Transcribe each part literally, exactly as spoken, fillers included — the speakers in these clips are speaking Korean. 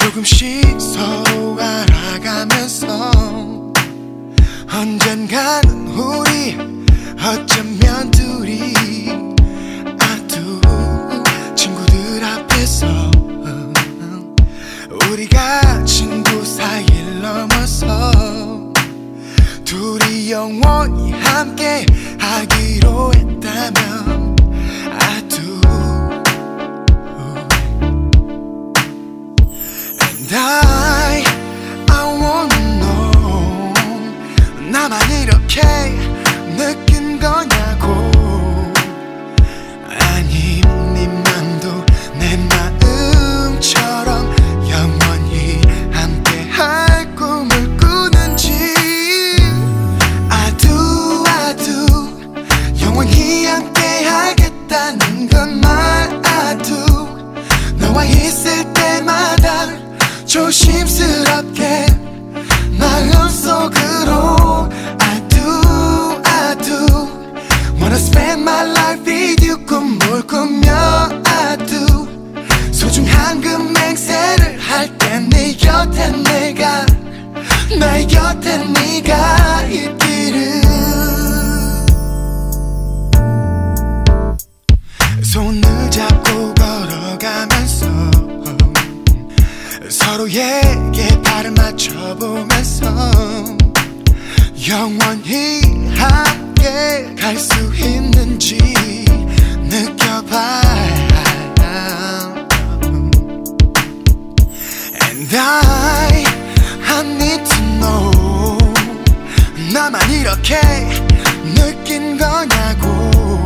조금씩 서로 알아가면서 언젠간 우리 어쩌면 둘이 아두 친구들 앞에서 우리가 친구 사이를 넘어서 둘이 영원히 함께 하기로 했다면 아두 And I, I wanna know 나만 이렇게 느낀 거냐고 아님 네 맘도 내 마음처럼 영원히 함께 할 꿈을 꾸는지 I do, I do 영원히 함께 하겠다는 건 말 I do 너와 있을 때마다 조심스럽게 마음속으로 I do, I do Wanna spend my life with you 꿈을 꾸며 I do 소중한 그 맹세를 할 때 네 곁에 내가 내 곁에 네가 있기를 손을 잡고 걸어가면서 서로에게 발을 맞춰보면서 영원히 함께 갈 수 있는지 느껴봐 And I, I need to know 나만 이렇게 느낀 거냐고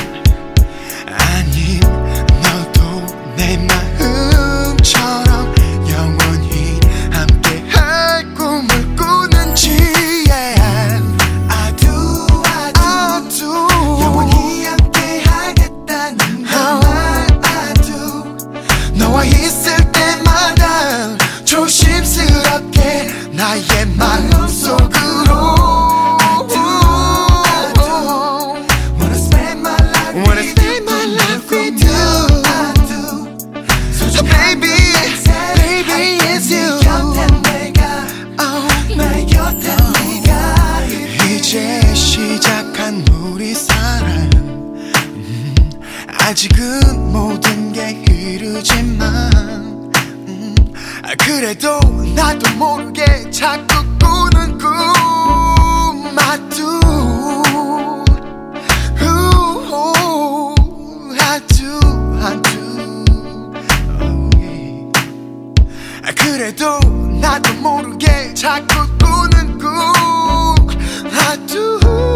아님 너도 내 마음처럼 영원히 함께 할 꿈을 꾸는지 yeah. I do, I do, I do 영원히 함께 하겠다는 말 I do 너와 있을 때마다 조심스럽게 나의 마음속으로 I do, I do Wanna spend my life Wanna spend my life with you I do So baby, baby it's you oh, 내 곁에 네가 이제 시작한 우리 사랑 음, 아직은 모든 게 이르지만 음, 그래도 나도 모르게 자꾸 꾸는 꿈 I do Ooh, I do, I do oh, yeah. 그래도 나도 모르게 자꾸 꾸는 꿈 I do